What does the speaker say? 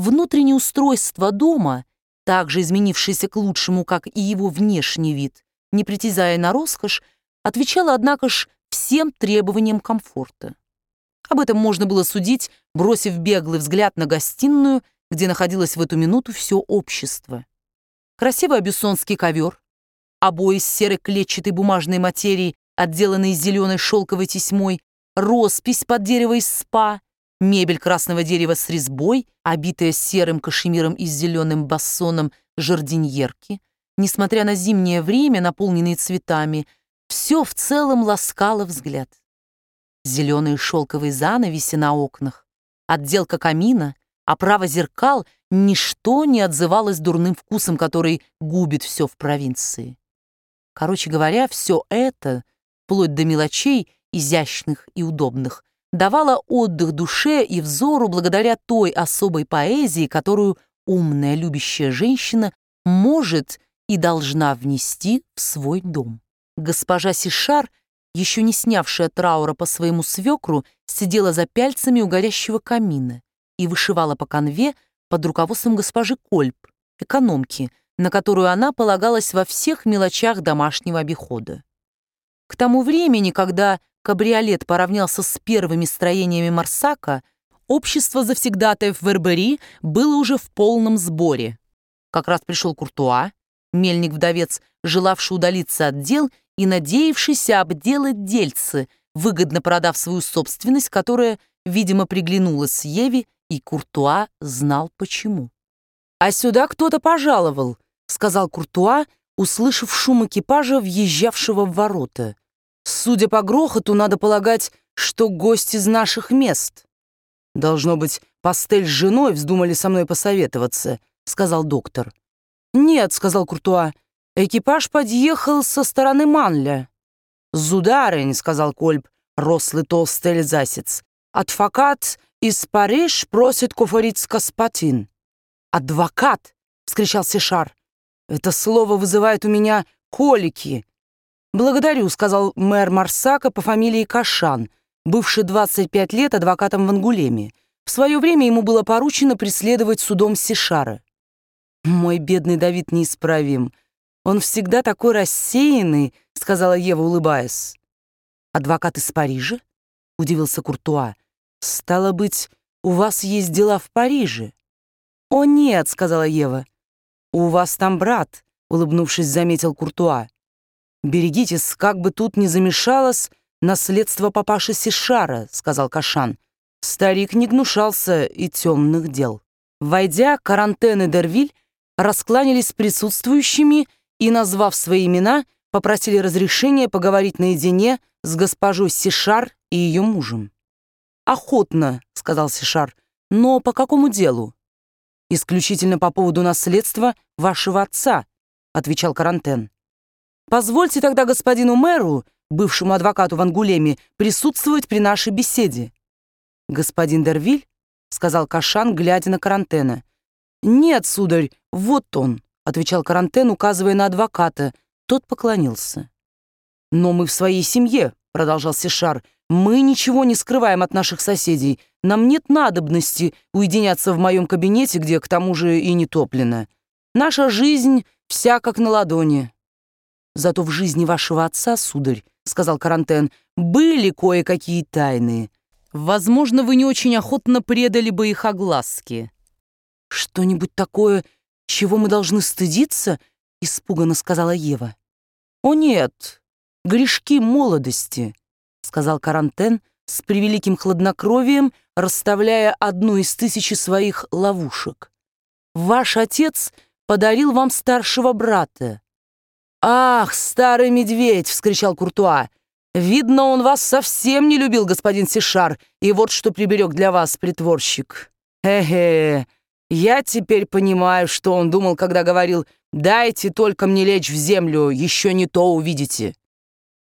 Внутреннее устройство дома, также изменившееся к лучшему, как и его внешний вид, не притязая на роскошь, отвечало, однако ж, всем требованиям комфорта. Об этом можно было судить, бросив беглый взгляд на гостиную, где находилось в эту минуту все общество. Красивый абиссонский ковер, обои из серой клетчатой бумажной материи, отделанные зеленой шелковой тесьмой, роспись под дерево из спа, мебель красного дерева с резьбой, обитая серым кашемиром и зеленым бассоном жардиньерки, несмотря на зимнее время, наполненные цветами, все в целом ласкало взгляд. Зеленые шелковые занавеси на окнах, отделка камина, оправа зеркал — ничто не отзывалось дурным вкусом, который губит все в провинции. Короче говоря, все это, вплоть до мелочей, изящных и удобных, давало отдых душе и взору благодаря той особой поэзии, которую умная любящая женщина может и должна внести в свой дом. Госпожа Сишар, еще не снявшая траура по своему свекру, сидела за пяльцами у горящего камина и вышивала по канве под руководством госпожи Кольб, экономки, на которую она полагалась во всех мелочах домашнего обихода. К тому времени, когда кабриолет поравнялся с первыми строениями Марсака, общество завсегдатаев Вербери было уже в полном сборе. Как раз пришел Куртуа, мельник-вдовец, желавший удалиться от дел и надеявшийся обделать дельцы, выгодно продав свою собственность, которая, видимо, приглянулась Еве, и Куртуа знал почему. «А сюда кто-то пожаловал», — сказал Куртуа, услышав шум экипажа, въезжавшего в ворота. «Судя по грохоту, надо полагать, что гость из наших мест». «Должно быть, Пастель с женой вздумали со мной посоветоваться», — сказал доктор. «Нет», — сказал Куртуа, — «экипаж подъехал со стороны Манля». «Зударынь», — сказал Кольб, рослый толстый эльзасец, «адвокат из Париж просит куфарить с господин». «Адвокат!» — вскричал Сишар. «Это слово вызывает у меня колики». «Благодарю», — сказал мэр Марсака по фамилии Кашан, бывший 25 лет адвокатом в Ангулеме. В свое время ему было поручено преследовать судом Сишара. «Мой бедный Давид неисправим. Он всегда такой рассеянный», — сказала Ева, улыбаясь. «Адвокат из Парижа?» — удивился Куртуа. «Стало быть, у вас есть дела в Париже?» «О, нет», — сказала Ева. «У вас там брат», — улыбнувшись, заметил Куртуа. «Берегитесь, как бы тут не замешалось наследство папаши Сишара», — сказал Кашан. Старик не гнушался и темных дел. Войдя, Карантен и Дервиль раскланялись с присутствующими и, назвав свои имена, попросили разрешения поговорить наедине с госпожой Сишар и ее мужем. «Охотно», — сказал Сишар, — «но по какому делу?» «Исключительно по поводу наследства вашего отца», — отвечал Карантен. «Позвольте тогда господину мэру, бывшему адвокату в Ангулеме, присутствовать при нашей беседе». «Господин Дервиль?» — сказал Кашан, глядя на Карантена. «Нет, сударь, вот он», — отвечал Карантен, указывая на адвоката. Тот поклонился. «Но мы в своей семье», — продолжал Сишар. «Мы ничего не скрываем от наших соседей. Нам нет надобности уединяться в моем кабинете, где, к тому же, и не топлено. Наша жизнь вся как на ладони». «Зато в жизни вашего отца, сударь, — сказал Карантен, — были кое-какие тайны. Возможно, вы не очень охотно предали бы их огласке». «Что-нибудь такое, чего мы должны стыдиться?» — испуганно сказала Ева. «О нет, грешки молодости», — сказал Карантен с превеликим хладнокровием, расставляя одну из 1000 своих ловушек. «Ваш отец подарил вам старшего брата». «Ах, старый медведь!» — вскричал Куртуа. «Видно, он вас совсем не любил, господин Сишар, и вот что приберег для вас притворщик. Хе-хе, я теперь понимаю, что он думал, когда говорил: «Дайте только мне лечь в землю, еще не то увидите».